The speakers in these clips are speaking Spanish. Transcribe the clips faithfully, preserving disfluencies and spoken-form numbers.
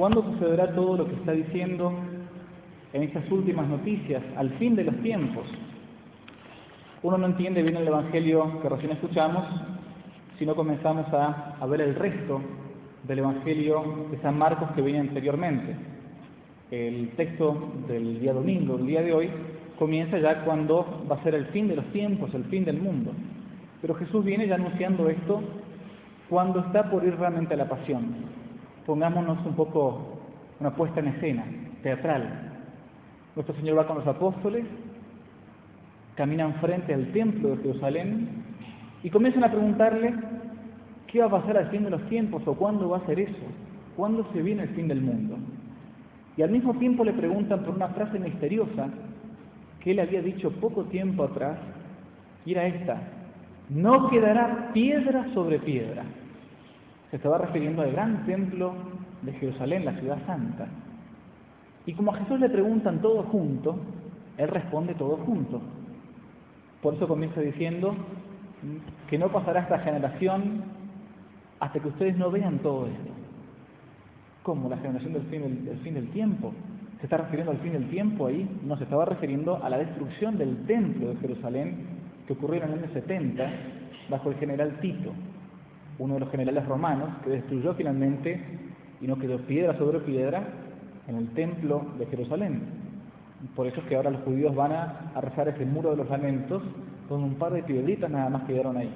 ¿Cuándo sucederá todo lo que está diciendo en estas últimas noticias, al fin de los tiempos? Uno no entiende bien el Evangelio que recién escuchamos si no comenzamos a, a ver el resto del Evangelio de San Marcos que viene anteriormente. El texto del día domingo, el día de hoy, comienza ya cuando va a ser el fin de los tiempos, el fin del mundo. Pero Jesús viene ya anunciando esto cuando está por ir realmente a la pasión. Pongámonos un poco una puesta en escena, teatral. Nuestro Señor va con los apóstoles, caminan frente al templo de Jerusalén y comienzan a preguntarle qué va a pasar al fin de los tiempos o cuándo va a ser eso, cuándo se viene el fin del mundo. Y al mismo tiempo le preguntan por una frase misteriosa que él había dicho poco tiempo atrás, y era esta: no quedará piedra sobre piedra. Se estaba refiriendo al gran templo de Jerusalén, la ciudad santa. Y como a Jesús le preguntan todo junto, él responde todo junto. Por eso comienza diciendo que no pasará esta generación hasta que ustedes no vean todo esto. ¿Cómo? ¿La generación del fin del, del fin del tiempo? ¿Se está refiriendo al fin del tiempo ahí? No, se estaba refiriendo a la destrucción del templo de Jerusalén que ocurrió en el año setenta bajo el general Tito, uno de los generales romanos que destruyó finalmente y no quedó piedra sobre piedra en el templo de Jerusalén. Por eso es que ahora los judíos van a, a rezar ese muro de los lamentos, donde un par de piedritas nada más quedaron ahí.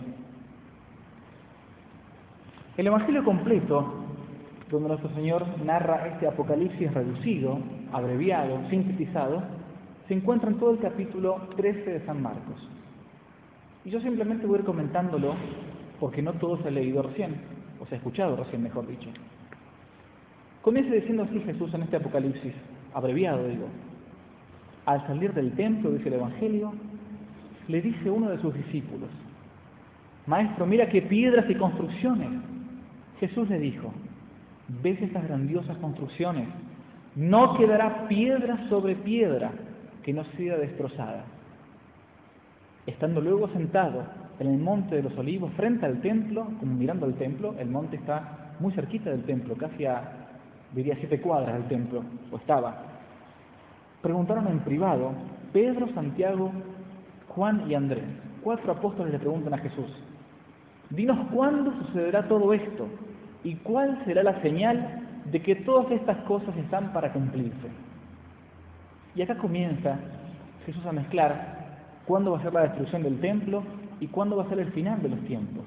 El Evangelio completo, donde nuestro Señor narra este apocalipsis reducido, abreviado, sintetizado, se encuentra en todo el capítulo trece de San Marcos. Y yo simplemente voy a ir comentándolo porque no todo se ha leído recién, o se ha escuchado recién, mejor dicho. Comienza diciendo así Jesús en este apocalipsis, abreviado digo. Al salir del templo, dice el Evangelio, le dice uno de sus discípulos: Maestro, mira qué piedras y construcciones. Jesús le dijo: ¿ves estas grandiosas construcciones? No quedará piedra sobre piedra que no sea destrozada. Estando luego sentado en el monte de los olivos, frente al templo, como mirando al templo, el monte está muy cerquita del templo, casi a, diría, siete cuadras del templo, o estaba. Preguntaron en privado, Pedro, Santiago, Juan y Andrés. Cuatro apóstoles le preguntan a Jesús: dinos cuándo sucederá todo esto y cuál será la señal de que todas estas cosas están para cumplirse. Y acá comienza Jesús a mezclar cuándo va a ser la destrucción del templo y cuándo va a ser el final de los tiempos.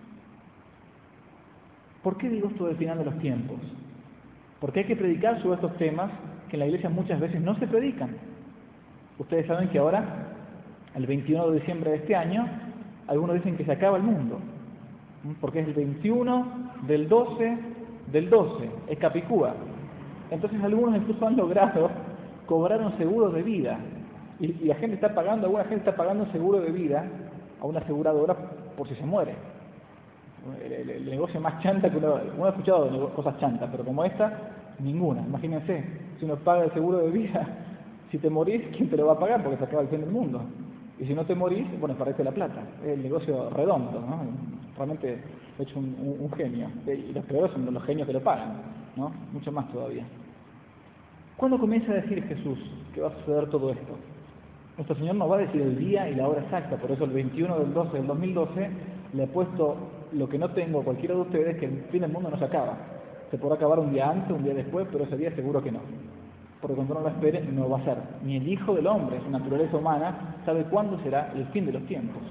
¿Por qué digo esto del final de los tiempos? Porque hay que predicar sobre estos temas que en la iglesia muchas veces no se predican. Ustedes saben que ahora, el veintiuno de diciembre de este año, algunos dicen que se acaba el mundo, porque es el veintiuno del doce del doce, es Capicúa. Entonces algunos incluso han logrado cobrar un seguro de vida, y, y la gente está pagando, alguna gente está pagando un seguro de vida a una aseguradora por si se muere. El, el, el negocio más chanta que uno, uno ha escuchado de cosas chantas, pero como esta, ninguna. Imagínense, si uno paga el seguro de vida, si te morís, ¿quién te lo va a pagar? Porque se acaba el fin del mundo. Y si no te morís, bueno, perdiste la plata. Es el negocio redondo, ¿no? Realmente he hecho un, un, un genio. Y los peores son los genios que lo pagan, ¿no? Mucho más todavía. ¿Cuándo comienza a decir Jesús que va a suceder todo esto? Nuestro Señor nos va a decir el día y la hora exacta, por eso el veintiuno del doce del dos mil doce le he puesto lo que no tengo a cualquiera de ustedes, que el fin del mundo no se acaba. Se podrá acabar un día antes, un día después, pero ese día seguro que no. Porque cuando no lo espere, no va a ser. Ni el Hijo del Hombre, su naturaleza humana, sabe cuándo será el fin de los tiempos.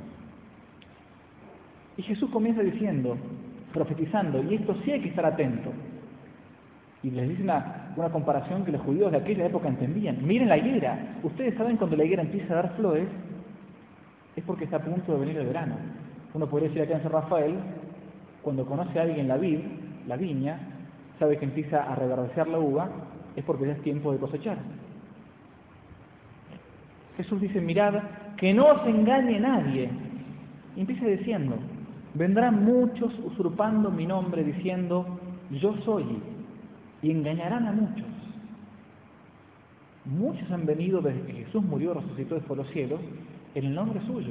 Y Jesús comienza diciendo, profetizando, y esto sí hay que estar atento. Y les dice una, una comparación que los judíos de aquella época entendían. Miren la higuera. Ustedes saben cuando la higuera empieza a dar flores, es porque está a punto de venir el verano. Uno podría decir acá en San Rafael, cuando conoce a alguien la vid, la viña, sabe que empieza a reverdecer la uva, es porque ya es tiempo de cosechar. Jesús dice, mirad, que no os engañe nadie. Y empieza diciendo, vendrán muchos usurpando mi nombre, diciendo, yo soy, y engañarán a muchos. Muchos han venido desde que Jesús murió, resucitó y fue a los cielos, en el nombre suyo.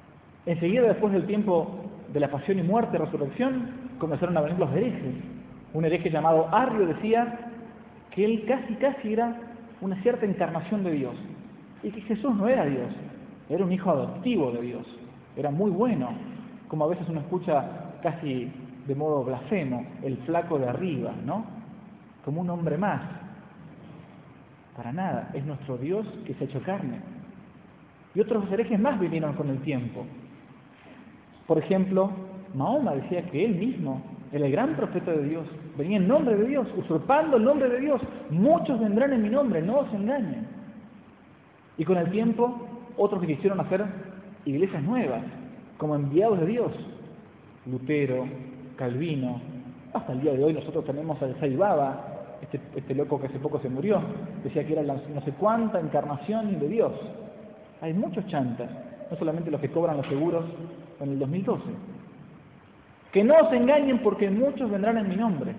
Enseguida, después del tiempo de la pasión y muerte, resurrección, comenzaron a venir los herejes, Un hereje llamado Arrio decía que él casi casi era una cierta encarnación de Dios y que Jesús no era Dios, era un hijo adoptivo de Dios, era muy bueno, como a veces uno escucha casi de modo blasfemo, el flaco de arriba, ¿no? Como un hombre más. Para nada, es nuestro Dios que se ha hecho carne. Y otros herejes más vinieron con el tiempo. Por ejemplo, Mahoma decía que él mismo era el gran profeta de Dios, venía en nombre de Dios, usurpando el nombre de Dios. Muchos vendrán en mi nombre, no os engañen. Y con el tiempo, otros que quisieron hacer iglesias nuevas, como enviados de Dios. Lutero, Calvino, hasta el día de hoy nosotros tenemos al Sai Baba, este, este loco que hace poco se murió, decía que era la no sé cuánta encarnación de Dios. Hay muchos chantas, no solamente los que cobran los seguros en el dos mil doce. Que no os engañen porque muchos vendrán en mi nombre.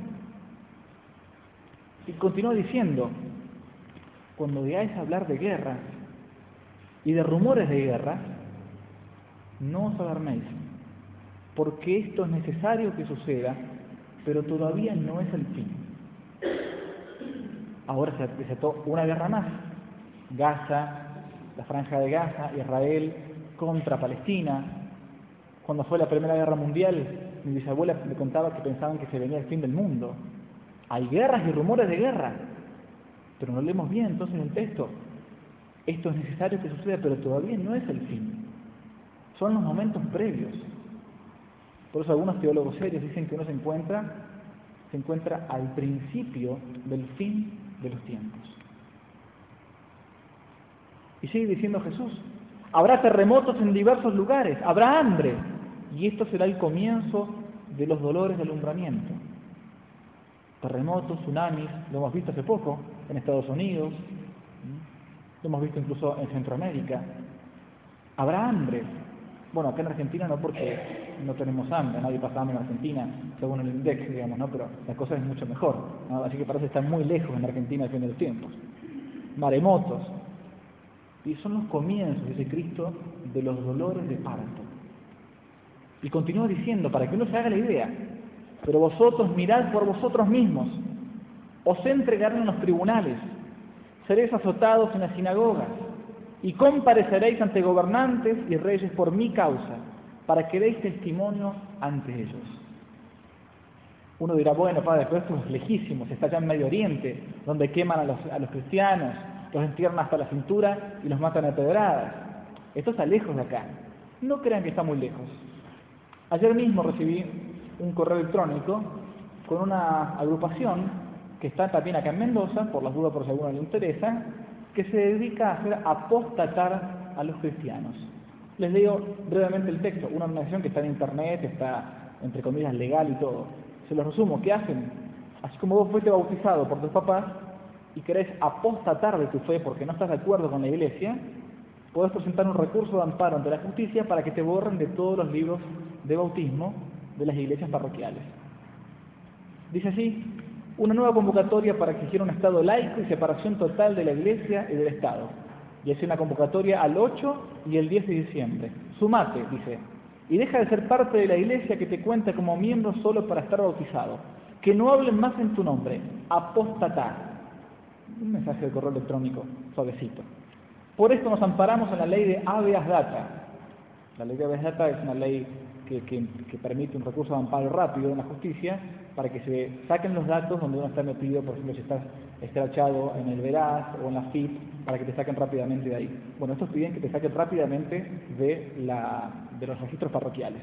Y continúa diciendo, cuando veáis hablar de guerra y de rumores de guerra, no os alarméis, porque esto es necesario que suceda, pero todavía no es el fin. Ahora se desató una guerra más, Gaza, la Franja de Gaza, Israel contra Palestina. Cuando fue la Primera Guerra Mundial, mi bisabuela me contaba que pensaban que se venía el fin del mundo. Hay guerras y rumores de guerra, pero no leemos bien entonces el texto. Esto es necesario que suceda, pero todavía no es el fin. Son los momentos previos. Por eso algunos teólogos serios dicen que uno se encuentra, se encuentra al principio del fin de los tiempos. Y sigue diciendo Jesús, habrá terremotos en diversos lugares, habrá hambre, y esto será el comienzo de los dolores de alumbramiento. Terremotos, tsunamis, lo hemos visto hace poco en Estados Unidos, lo hemos visto incluso en Centroamérica. Habrá hambre. Bueno, acá en Argentina no, porque no tenemos hambre, nadie pasa hambre en Argentina, según el INDEC, digamos, ¿no? Pero la cosa es mucho mejor, ¿no? Así que parece estar muy lejos en Argentina al fin de los tiempos. Maremotos. Y son los comienzos, dice Cristo, de los dolores de parto. Y continúa diciendo, para que uno se haga la idea, pero vosotros mirad por vosotros mismos, os entregarán en los tribunales, seréis azotados en las sinagogas, y compareceréis ante gobernantes y reyes por mi causa, para que deis testimonio ante ellos. Uno dirá, bueno, padre, pero esto es lejísimo, se está allá en Medio Oriente, donde queman a los, a los cristianos, los entierran hasta la cintura y los matan a pedradas. Esto está lejos de acá. No crean que está muy lejos. Ayer mismo recibí un correo electrónico con una agrupación que está también acá en Mendoza, por las dudas por si a alguno le interesa, que se dedica a hacer apostatar a los cristianos. Les leo brevemente el texto, una organización que está en internet, está entre comillas legal y todo. Se los resumo, ¿qué hacen? Así como vos fuiste bautizado por tus papás y querés apostatar de tu fe porque no estás de acuerdo con la iglesia, podés presentar un recurso de amparo ante la justicia para que te borren de todos los libros de bautismo de las iglesias parroquiales. Dice así, una nueva convocatoria para exigir un Estado laico y separación total de la iglesia y del Estado. Y es una convocatoria al ocho y el diez de diciembre. Sumate, dice, y deja de ser parte de la iglesia que te cuenta como miembro solo para estar bautizado. Que no hablen más en tu nombre. Apostatar. Un mensaje de correo electrónico suavecito. Por esto nos amparamos en la ley de habeas data. La ley de habeas data es una ley que, que, que permite un recurso de amparo rápido en la justicia para que se saquen los datos donde uno está metido, por ejemplo, si estás escrachado en el Veraz o en la F I P, para que te saquen rápidamente de ahí. Bueno, estos piden que te saquen rápidamente de, la, de los registros parroquiales.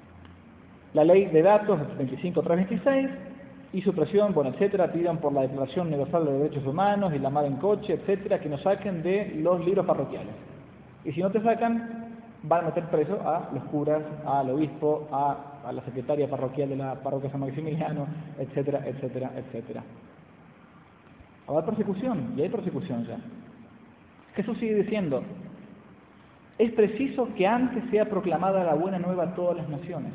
La ley de datos veinticinco mil trescientos veintiséis y supresión, bueno, etcétera, pidan por la Declaración Universal de Derechos Humanos y la mar en coche, etcétera, que nos saquen de los libros parroquiales. Y si no te sacan, van a meter preso a los curas, al obispo, a, a la secretaria parroquial de la parroquia San Maximiliano, etcétera, etcétera, etcétera. Va a haber persecución, y hay persecución ya. Jesús sigue diciendo, es preciso que antes sea proclamada la buena nueva a todas las naciones.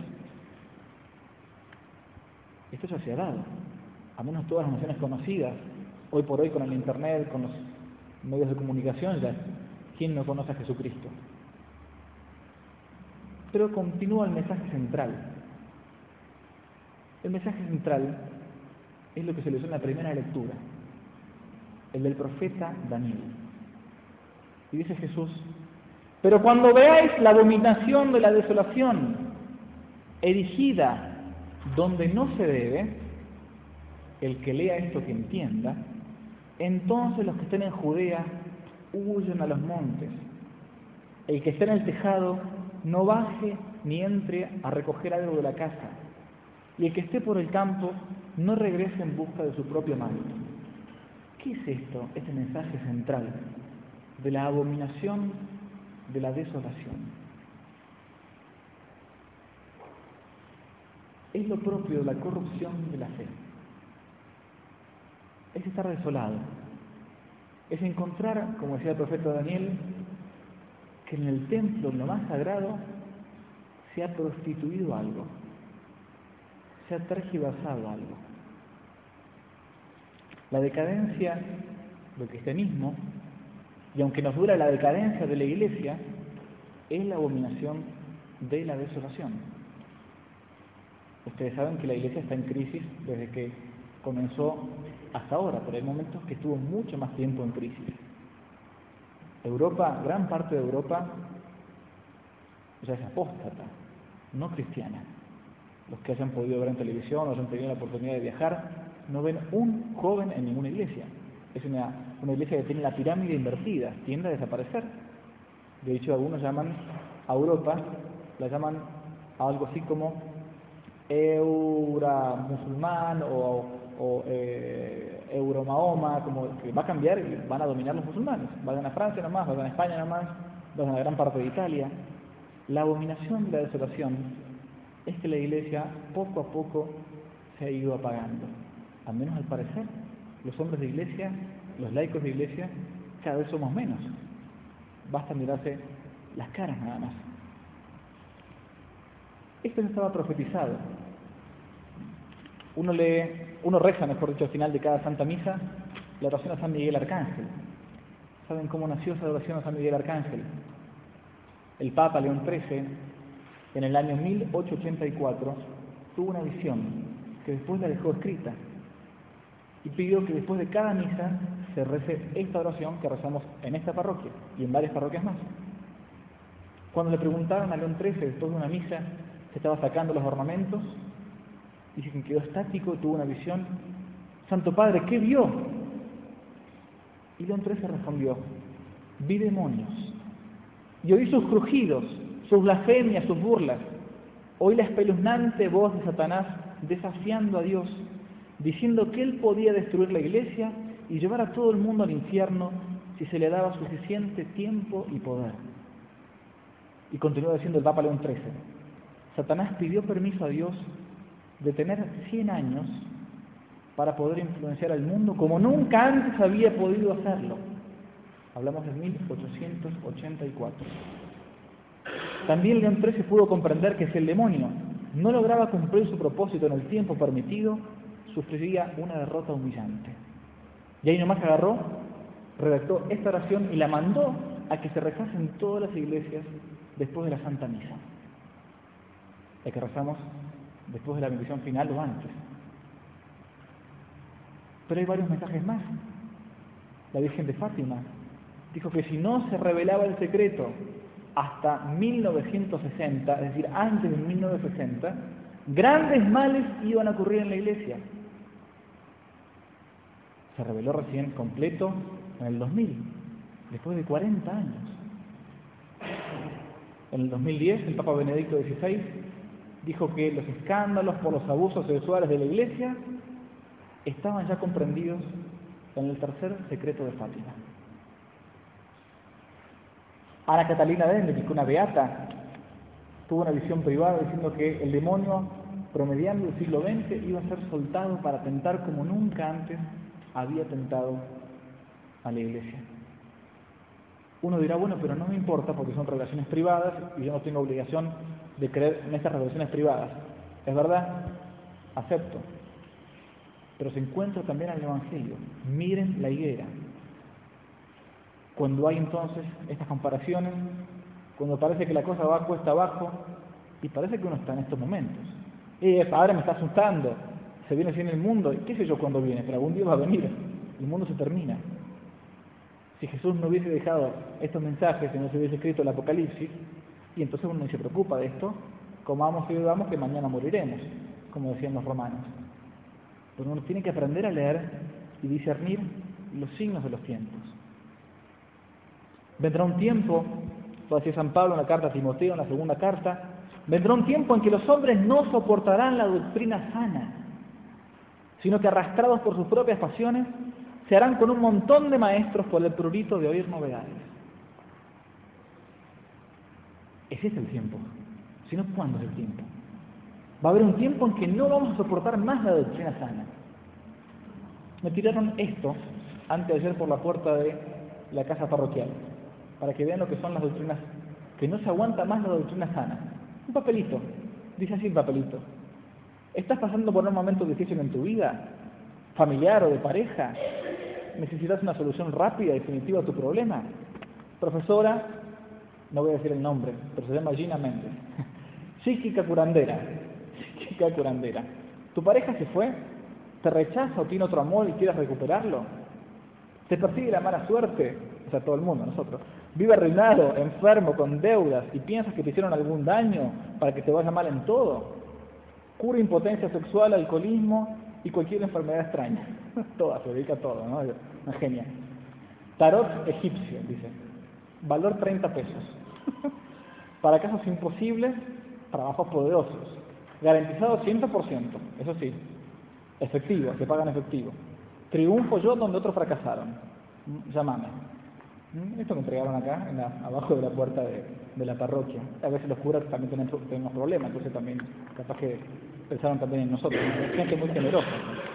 Esto ya se ha dado, a menos todas las naciones conocidas, hoy por hoy con el internet, con los medios de comunicación, ya, ¿quién no conoce a Jesucristo? Pero continúa el mensaje central. El mensaje central es lo que se leyó en la primera lectura, el del profeta Daniel. Y dice Jesús: pero cuando veáis la abominación de la desolación erigida donde no se debe, el que lea esto que entienda, entonces los que estén en Judea huyan a los montes. El que esté en el tejado no baje ni entre a recoger algo de la casa, y el que esté por el campo no regrese en busca de su propio manto. ¿Qué es esto? Este mensaje central de la abominación de la desolación. Es lo propio de la corrupción de la fe. Es estar desolado. Es encontrar, como decía el profeta Daniel, que en el templo, en lo más sagrado, se ha prostituido algo, se ha tergiversado algo. La decadencia del cristianismo, y aunque nos dura la decadencia de la Iglesia, es la abominación de la desolación. Ustedes saben que la Iglesia está en crisis desde que comenzó hasta ahora, pero hay momentos que estuvo mucho más tiempo en crisis. Europa, gran parte de Europa, ya es apóstata, no cristiana. Los que hayan podido ver en televisión o hayan tenido la oportunidad de viajar, no ven un joven en ninguna iglesia. Es una, una iglesia que tiene la pirámide invertida, tiende a desaparecer. De hecho, algunos llaman a Europa, la llaman a algo así como Eura musulmán o, o eh, Euro Mahoma, como que va a cambiar y van a dominar los musulmanes. Vayan a Francia nomás, vayan a España nomás, vayan a gran parte de Italia. La abominación de la desolación es que la iglesia poco a poco se ha ido apagando. Al menos al parecer, los hombres de iglesia, los laicos de iglesia, cada vez somos menos. Basta mirarse las caras nada más. Esto ya estaba profetizado. Uno lee, uno reza, mejor dicho, al final de cada Santa Misa, la oración a San Miguel Arcángel. ¿Saben cómo nació esa oración a San Miguel Arcángel? El Papa León trece, en el año mil ochocientos ochenta y cuatro, tuvo una visión que después la dejó escrita y pidió que después de cada misa se rece esta oración que rezamos en esta parroquia y en varias parroquias más. Cuando le preguntaron a León trece, después de una misa, se estaba sacando los ornamentos, dice que quedó estático, tuvo una visión: Santo Padre, ¿qué vio? Y León trece respondió: vi demonios, y oí sus crujidos, sus blasfemias, sus burlas. Oí la espeluznante voz de Satanás desafiando a Dios, diciendo que él podía destruir la iglesia y llevar a todo el mundo al infierno si se le daba suficiente tiempo y poder. Y continúa diciendo el Papa León trece: Satanás pidió permiso a Dios de tener cien años para poder influenciar al mundo como nunca antes había podido hacerlo. Hablamos de mil ochocientos ochenta y cuatro. También León trece pudo comprender que si el demonio no lograba cumplir su propósito en el tiempo permitido, sufriría una derrota humillante. Y ahí nomás agarró, redactó esta oración y la mandó a que se rezase en todas las iglesias después de la Santa Misa. La que rezamos después de la bendición final o antes. Pero hay varios mensajes más. La Virgen de Fátima dijo que si no se revelaba el secreto hasta mil novecientos sesenta, es decir, antes de mil novecientos sesenta, grandes males iban a ocurrir en la iglesia. Se reveló recién completo en el dos mil, después de cuarenta años. En el dos mil diez, el Papa Benedicto dieciséis dijo que los escándalos por los abusos sexuales de la iglesia estaban ya comprendidos en el tercer secreto de Fátima. Ana Catalina de Hendricks, una beata, tuvo una visión privada diciendo que el demonio, promediando el siglo veinte, iba a ser soltado para tentar como nunca antes había tentado a la iglesia. Uno dirá, bueno, pero no me importa porque son revelaciones privadas y yo no tengo obligación de creer en estas revelaciones privadas. Es verdad, acepto. Pero se encuentra también en el Evangelio. Miren la higuera. Cuando hay entonces estas comparaciones, cuando parece que la cosa va cuesta abajo, y parece que uno está en estos momentos. Eh, padre, me está asustando. se viene así en el mundo, y qué sé yo cuándo viene, pero algún día va a venir, el mundo se termina. Si Jesús no hubiese dejado estos mensajes y no se hubiese escrito el Apocalipsis, y entonces uno no se preocupa de esto, comamos y bebamos que mañana moriremos, como decían los romanos. Pero uno tiene que aprender a leer y discernir los signos de los tiempos. Vendrá un tiempo, lo decía San Pablo en la carta a Timoteo, en la segunda carta, vendrá un tiempo en que los hombres no soportarán la doctrina sana, sino que arrastrados por sus propias pasiones, se harán con un montón de maestros por el prurito de oír novedades. Ese es el tiempo. Si no, ¿cuándo es el tiempo? Va a haber un tiempo en que no vamos a soportar más la doctrina sana. Me tiraron esto antes de ayer por la puerta de la casa parroquial, para que vean lo que son las doctrinas, que no se aguanta más la doctrina sana. Un papelito, dice así el papelito. ¿Estás pasando por un momento difícil en tu vida, familiar o de pareja? ¿Necesitas una solución rápida y definitiva a tu problema? Profesora, no voy a decir el nombre, pero se llama Gina Méndez. Psíquica curandera, psíquica curandera. ¿Tu pareja se fue? ¿Te rechaza o tiene otro amor y quieres recuperarlo? ¿Te persigue la mala suerte? O sea, todo el mundo, nosotros. Vive arruinado, enfermo, con deudas y piensas que te hicieron algún daño para que te vaya mal en todo. Cura impotencia sexual, alcoholismo y cualquier enfermedad extraña. Toda, se dedica a todo, ¿no? Una genia. Tarot egipcio, dice. Valor treinta pesos. Para casos imposibles, trabajos poderosos. Garantizado cien por ciento, eso sí. Efectivo, se pagan efectivo. Triunfo yo donde otros fracasaron. Llámame. Esto me entregaron acá, en la, abajo de la puerta de, de la parroquia. A veces los curas también tienen, tenemos problemas, entonces también, capaz que pensaron también en nosotros. Gente muy generosa.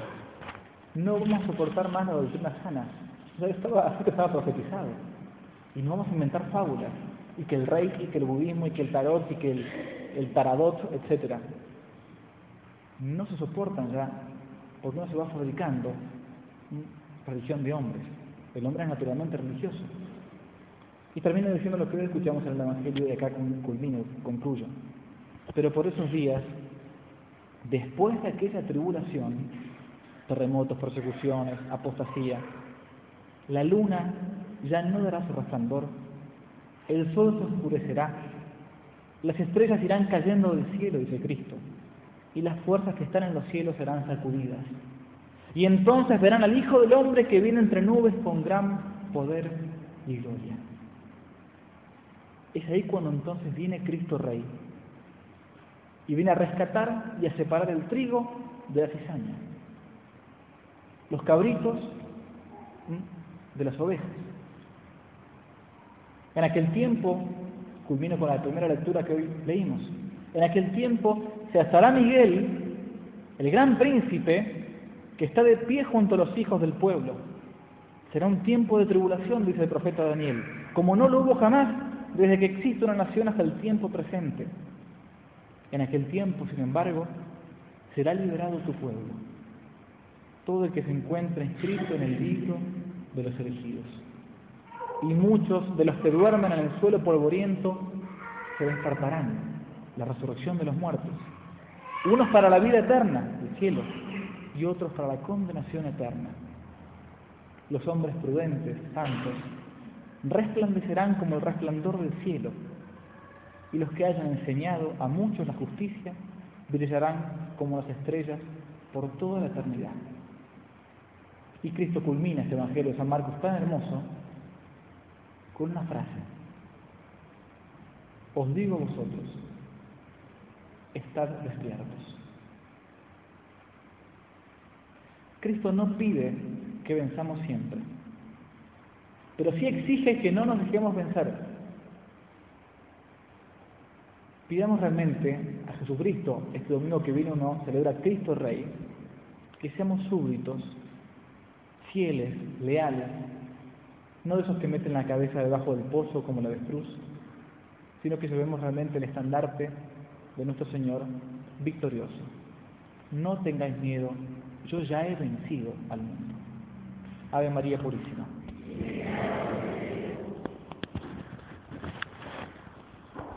No vamos a soportar más la doctrina sana. Ya estaba, así que estaba profetizado. Y no vamos a inventar fábulas. Y que el reiki, y que el budismo, y que el tarot, y que el, el taradot, etcétera. No se soportan ya, porque uno se va fabricando religión de hombres. El hombre es naturalmente religioso. Y termino diciendo lo que hoy escuchamos en el Evangelio y acá culmino, concluyo. Pero por esos días, después de aquella tribulación, terremotos, persecuciones, apostasía, la luna ya no dará su resplandor, el sol se oscurecerá, las estrellas irán cayendo del cielo, dice Cristo, y las fuerzas que están en los cielos serán sacudidas. Y entonces verán al Hijo del Hombre que viene entre nubes con gran poder y gloria. Es ahí cuando entonces viene Cristo Rey y viene a rescatar y a separar el trigo de la cizaña, los cabritos de las ovejas. En aquel tiempo, culmino con la primera lectura que hoy leímos, en aquel tiempo se alzará Miguel, el gran príncipe, que está de pie junto a los hijos del pueblo. Será un tiempo de tribulación, dice el profeta Daniel, como no lo hubo jamás desde que existe una nación hasta el tiempo presente. En aquel tiempo, sin embargo, será liberado tu pueblo, todo el que se encuentre inscrito en el libro de los elegidos. Y muchos de los que duermen en el suelo polvoriento se despertarán, la resurrección de los muertos, unos para la vida eterna, el cielo, y otros para la condenación eterna. Los hombres prudentes, santos, resplandecerán como el resplandor del cielo, y los que hayan enseñado a muchos la justicia brillarán como las estrellas por toda la eternidad. Y Cristo culmina este Evangelio de San Marcos tan hermoso con una frase: os digo a vosotros, estad despiertos. Cristo no pide que venzamos siempre, pero sí exige que no nos dejemos vencer. Pidamos realmente a Jesucristo, este domingo que viene uno celebra a Cristo Rey, que seamos súbditos, fieles, leales, no de esos que meten la cabeza debajo del pozo como la avestruz, sino que llevemos realmente el estandarte de nuestro Señor victorioso. No tengáis miedo, yo ya he vencido al mundo. Ave María Purísima.